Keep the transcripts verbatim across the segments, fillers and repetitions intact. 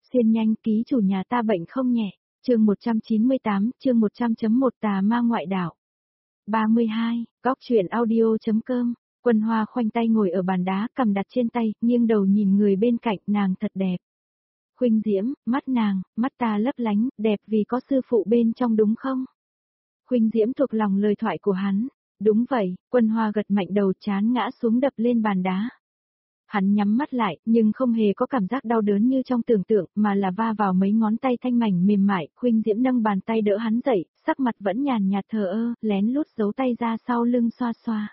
Xuyên nhanh, ký chủ nhà ta bệnh không nhẹ. Chương một trăm chín mươi tám, chương một trăm chấm một tà ma ngoại đạo. ba mươi hai, góc truyện audio.com. Quân Hoa khoanh tay ngồi ở bàn đá, cầm đặt trên tay, nghiêng đầu nhìn người bên cạnh, nàng thật đẹp. Khuynh Diễm, mắt nàng, mắt ta lấp lánh, đẹp vì có sư phụ bên trong đúng không? Khuynh Diễm thuộc lòng lời thoại của hắn. Đúng vậy, Quân Hoa gật mạnh đầu, chán ngã xuống đập lên bàn đá. Hắn nhắm mắt lại, nhưng không hề có cảm giác đau đớn như trong tưởng tượng, mà là va vào mấy ngón tay thanh mảnh mềm mại. Khuynh Diễm nâng bàn tay đỡ hắn dậy, sắc mặt vẫn nhàn nhạt thờ ơ, lén lút giấu tay ra sau lưng xoa xoa.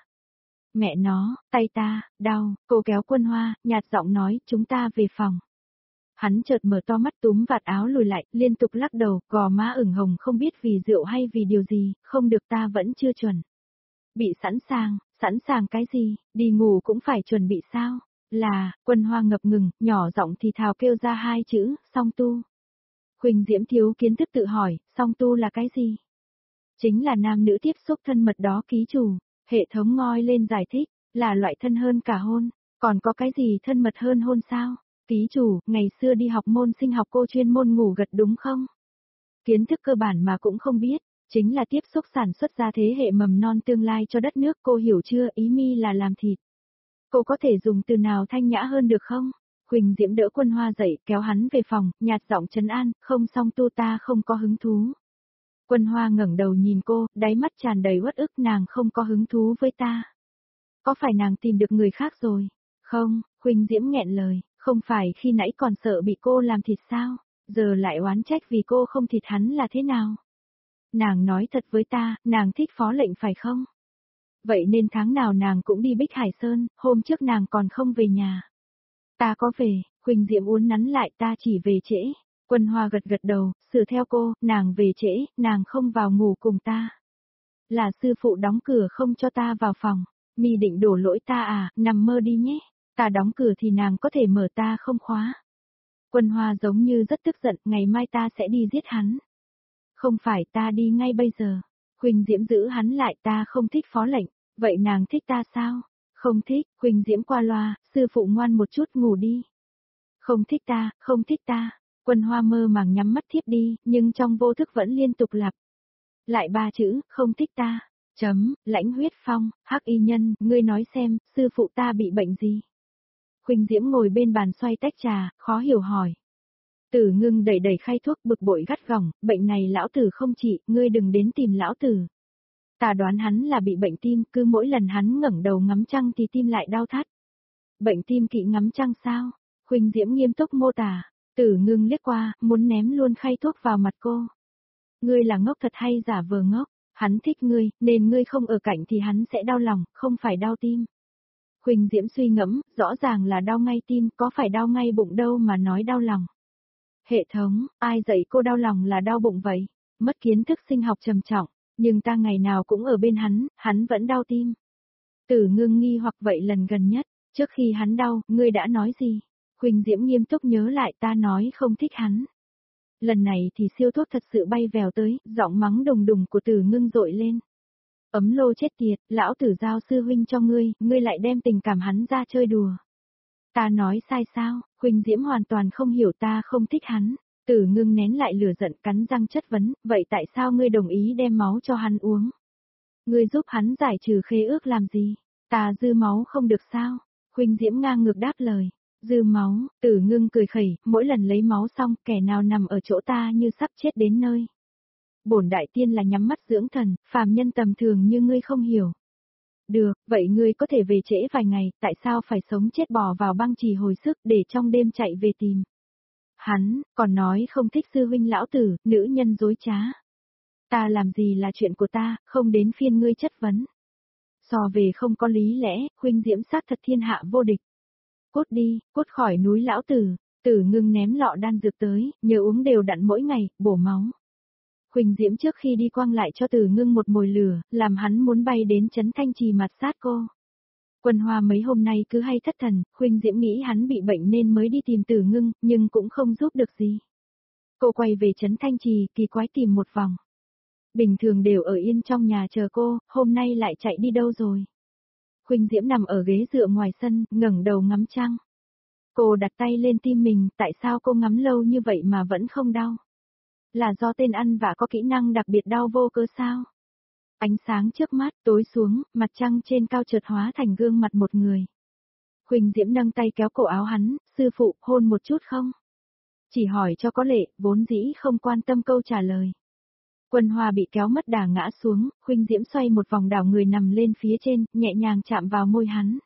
Mẹ nó, tay ta, đau, cô kéo Quân Hoa, nhạt giọng nói, chúng ta về phòng. Hắn chợt mở to mắt túm vạt áo lùi lại, liên tục lắc đầu, gò má ửng hồng không biết vì rượu hay vì điều gì, không được, ta vẫn chưa chuẩn. Bị sẵn sàng, sẵn sàng cái gì, đi ngủ cũng phải chuẩn bị sao? Là, Quân Hoa ngập ngừng, nhỏ giọng thì thào kêu ra hai chữ, song tu. Khuynh Diễm thiếu kiến thức tự hỏi, song tu là cái gì? Chính là nam nữ tiếp xúc thân mật đó ký chủ. Hệ thống ngoi lên giải thích, là loại thân hơn cả hôn, còn có cái gì thân mật hơn hôn sao? Ký chủ, ngày xưa đi học môn sinh học cô chuyên môn ngủ gật đúng không? Kiến thức cơ bản mà cũng không biết, chính là tiếp xúc sản xuất ra thế hệ mầm non tương lai cho đất nước, cô hiểu chưa? Ý mi là làm thịt. Cô có thể dùng từ nào thanh nhã hơn được không? Khuynh Diễm đỡ Quân Hoa dậy, kéo hắn về phòng, nhạt giọng trấn an, không song tu ta không có hứng thú. Quân Hoa ngẩng đầu nhìn cô, đáy mắt tràn đầy uất ức, nàng không có hứng thú với ta. Có phải nàng tìm được người khác rồi? Không, Khuynh Diễm nghẹn lời, không phải khi nãy còn sợ bị cô làm thịt sao? Giờ lại oán trách vì cô không thịt hắn là thế nào? Nàng nói thật với ta, nàng thích Phó Lệnh phải không? Vậy nên tháng nào nàng cũng đi Bích Hải Sơn, hôm trước nàng còn không về nhà. Ta có về, Khuynh Diễm uốn nắn lại, ta chỉ về trễ. Quân Hoa gật gật đầu, sửa theo cô, nàng về trễ, nàng không vào ngủ cùng ta. Là sư phụ đóng cửa không cho ta vào phòng, mi định đổ lỗi ta à, nằm mơ đi nhé, ta đóng cửa thì nàng có thể mở, ta không khóa. Quân Hoa giống như rất tức giận, ngày mai ta sẽ đi giết hắn. Không phải, ta đi ngay bây giờ. Khuynh Diễm giữ hắn lại, ta không thích Phó Lệnh, vậy nàng thích ta sao? Không thích, Khuynh Diễm qua loa, sư phụ ngoan một chút ngủ đi. Không thích ta, không thích ta. Quân Hoa mơ màng nhắm mắt thiếp đi, nhưng trong vô thức vẫn liên tục lặp lại ba chữ, không thích ta. Chấm, Lãnh Huyết Phong, Hắc Y Nhân, ngươi nói xem, sư phụ ta bị bệnh gì? Khuynh Diễm ngồi bên bàn xoay tách trà, khó hiểu hỏi. Tử Ngưng đẩy đẩy khay thuốc, bực bội gắt gỏng, bệnh này lão tử không trị, ngươi đừng đến tìm lão tử. Ta đoán hắn là bị bệnh tim, cứ mỗi lần hắn ngẩng đầu ngắm trăng thì tim lại đau thắt. Bệnh tim kỵ ngắm trăng sao? Khuynh Diễm nghiêm túc mô tả. Tử Ngưng liếc qua, muốn ném luôn khay thuốc vào mặt cô. Ngươi là ngốc thật hay giả vờ ngốc? Hắn thích ngươi, nên ngươi không ở cạnh thì hắn sẽ đau lòng, không phải đau tim. Khuynh Diễm suy ngẫm, rõ ràng là đau ngay tim, có phải đau ngay bụng đâu mà nói đau lòng. Hệ thống, ai dạy cô đau lòng là đau bụng vậy? Mất kiến thức sinh học trầm trọng, nhưng ta ngày nào cũng ở bên hắn, hắn vẫn đau tim. Tử Ngưng nghi hoặc vậy lần gần nhất, trước khi hắn đau, ngươi đã nói gì? Khuynh Diễm nghiêm túc nhớ lại, ta nói không thích hắn. Lần này thì siêu thuốc thật sự bay vèo tới, giọng mắng đùng đùng của Tử Ngưng dội lên. Ấm lô chết tiệt, lão tử giao sư huynh cho ngươi, ngươi lại đem tình cảm hắn ra chơi đùa. Ta nói sai sao? Khuynh Diễm hoàn toàn không hiểu, ta không thích hắn. Tử Ngưng nén lại lửa giận, cắn răng chất vấn, vậy tại sao ngươi đồng ý đem máu cho hắn uống? Ngươi giúp hắn giải trừ khế ước làm gì? Ta dư máu không được sao? Khuynh Diễm ngang ngược đáp lời. Dư máu, Tử Ngưng cười khẩy, mỗi lần lấy máu xong, kẻ nào nằm ở chỗ ta như sắp chết đến nơi. Bổn đại tiên là nhắm mắt dưỡng thần, phàm nhân tầm thường như ngươi không hiểu. Được, vậy ngươi có thể về trễ vài ngày, tại sao phải sống chết bò vào băng trì hồi sức để trong đêm chạy về tìm? Hắn, còn nói không thích sư huynh lão tử, nữ nhân dối trá. Ta làm gì là chuyện của ta, không đến phiên ngươi chất vấn. So về không có lý lẽ, Khuynh Diễm xác thật thiên hạ vô địch. Cút đi, cút khỏi núi lão tử. Tử Ngưng ném lọ đan dược tới, nhớ uống đều đặn mỗi ngày, bổ máu. Khuynh Diễm trước khi đi quăng lại cho Tử Ngưng một mồi lửa, làm hắn muốn bay đến Trấn Thanh Trì mặt sát cô. Quân Hoa mấy hôm nay cứ hay thất thần, Khuynh Diễm nghĩ hắn bị bệnh nên mới đi tìm Tử Ngưng, nhưng cũng không giúp được gì. Cô quay về Trấn Thanh Trì, kỳ quái tìm một vòng. Bình thường đều ở yên trong nhà chờ cô, hôm nay lại chạy đi đâu rồi? Khuynh Diễm nằm ở ghế dựa ngoài sân, ngẩng đầu ngắm trăng. Cô đặt tay lên tim mình, tại sao cô ngắm lâu như vậy mà vẫn không đau? Là do tên ăn vạ có kỹ năng đặc biệt đau vô cớ sao? Ánh sáng trước mắt tối xuống, mặt trăng trên cao chợt hóa thành gương mặt một người. Khuynh Diễm nâng tay kéo cổ áo hắn, sư phụ, hôn một chút không? Chỉ hỏi cho có lệ, vốn dĩ không quan tâm câu trả lời. Quân Hoa bị kéo mất đà ngã xuống, Khuynh Diễm xoay một vòng đảo người nằm lên phía trên, nhẹ nhàng chạm vào môi hắn.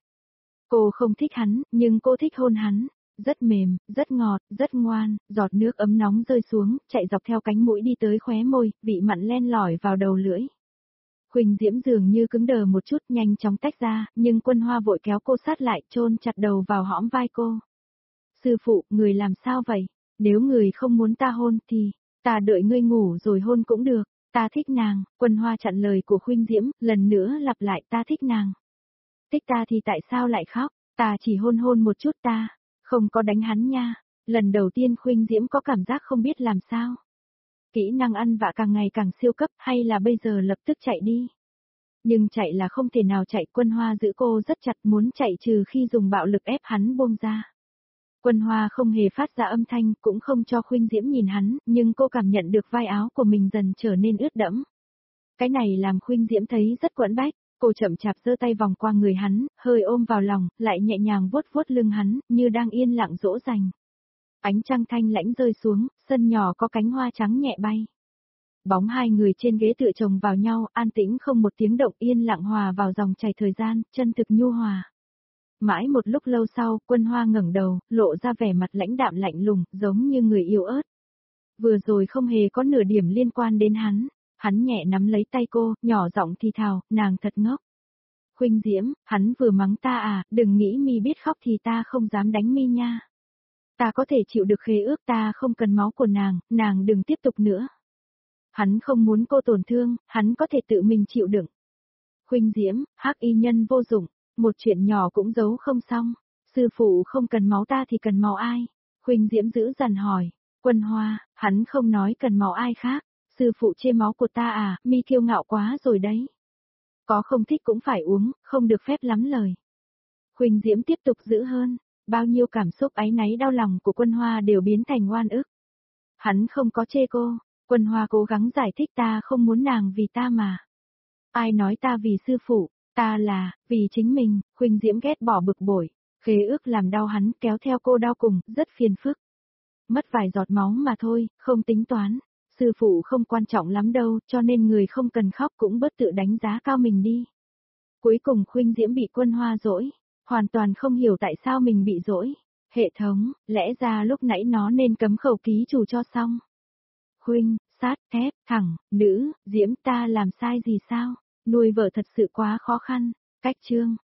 Cô không thích hắn, nhưng cô thích hôn hắn. Rất mềm, rất ngọt, rất ngoan, giọt nước ấm nóng rơi xuống, chạy dọc theo cánh mũi đi tới khóe môi, vị mặn len lỏi vào đầu lưỡi. Khuynh Diễm dường như cứng đờ một chút, nhanh chóng tách ra, nhưng Quân Hoa vội kéo cô sát lại, chôn chặt đầu vào hõm vai cô. Sư phụ, người làm sao vậy? Nếu người không muốn ta hôn thì, ta đợi ngươi ngủ rồi hôn cũng được, ta thích nàng. Quân Hoa chặn lời của Khuynh Diễm, lần nữa lặp lại, ta thích nàng. Thích ta thì tại sao lại khóc, ta chỉ hôn hôn một chút ta, không có đánh hắn nha. Lần đầu tiên Khuynh Diễm có cảm giác không biết làm sao. Kỹ năng ăn vạ càng ngày càng siêu cấp, hay là bây giờ lập tức chạy đi. Nhưng chạy là không thể nào chạy, Quân Hoa giữ cô rất chặt, muốn chạy trừ khi dùng bạo lực ép hắn buông ra. Quân Hoa không hề phát ra âm thanh, cũng không cho Khuynh Diễm nhìn hắn, nhưng cô cảm nhận được vai áo của mình dần trở nên ướt đẫm. Cái này làm Khuynh Diễm thấy rất quẫn bách, cô chậm chạp giơ tay vòng qua người hắn, hơi ôm vào lòng, lại nhẹ nhàng vuốt vuốt lưng hắn, như đang yên lặng dỗ dành. Ánh trăng thanh lãnh rơi xuống, sân nhỏ có cánh hoa trắng nhẹ bay. Bóng hai người trên ghế tựa chồng vào nhau, an tĩnh không một tiếng động, yên lặng hòa vào dòng chảy thời gian, chân thực nhu hòa. Mãi một lúc lâu sau, Quân Hoa ngẩng đầu, lộ ra vẻ mặt lãnh đạm lạnh lùng, giống như người yếu ớt. Vừa rồi không hề có nửa điểm liên quan đến hắn. Hắn nhẹ nắm lấy tay cô, nhỏ giọng thì thào, nàng thật ngốc. Khuynh Diễm, hắn vừa mắng ta à, đừng nghĩ mi biết khóc thì ta không dám đánh mi nha. Ta có thể chịu được khế ước, ta không cần máu của nàng, nàng đừng tiếp tục nữa. Hắn không muốn cô tổn thương, hắn có thể tự mình chịu đựng. Khuynh Diễm, hắc y nhân vô dụng, một chuyện nhỏ cũng giấu không xong. Sư phụ không cần máu ta thì cần máu ai? Khuynh Diễm giữ dằn hỏi. Quân Hoa, hắn không nói cần máu ai khác. Sư phụ chê máu của ta à, mi kiêu ngạo quá rồi đấy. Có không thích cũng phải uống, không được phép lắm lời. Khuynh Diễm tiếp tục giữ hơn, bao nhiêu cảm xúc áy náy đau lòng của Quân Hoa đều biến thành oan ức. Hắn không có chê cô, Quân Hoa cố gắng giải thích, ta không muốn nàng vì ta mà. Ai nói ta vì sư phụ, ta là, vì chính mình. Khuynh Diễm ghét bỏ bực bội, khế ước làm đau hắn, kéo theo cô đau cùng, rất phiền phức. Mất vài giọt máu mà thôi, không tính toán. Sư phụ không quan trọng lắm đâu, cho nên người không cần khóc cũng bớt tự đánh giá cao mình đi. Cuối cùng Khuynh Diễm bị Quân Hoa dỗi, hoàn toàn không hiểu tại sao mình bị dỗi. Hệ thống, lẽ ra lúc nãy nó nên cấm khẩu ký chủ cho xong. Khuynh, sát, thép, thẳng, nữ, Diễm ta làm sai gì sao? Nuôi vợ thật sự quá khó khăn. Cách chương.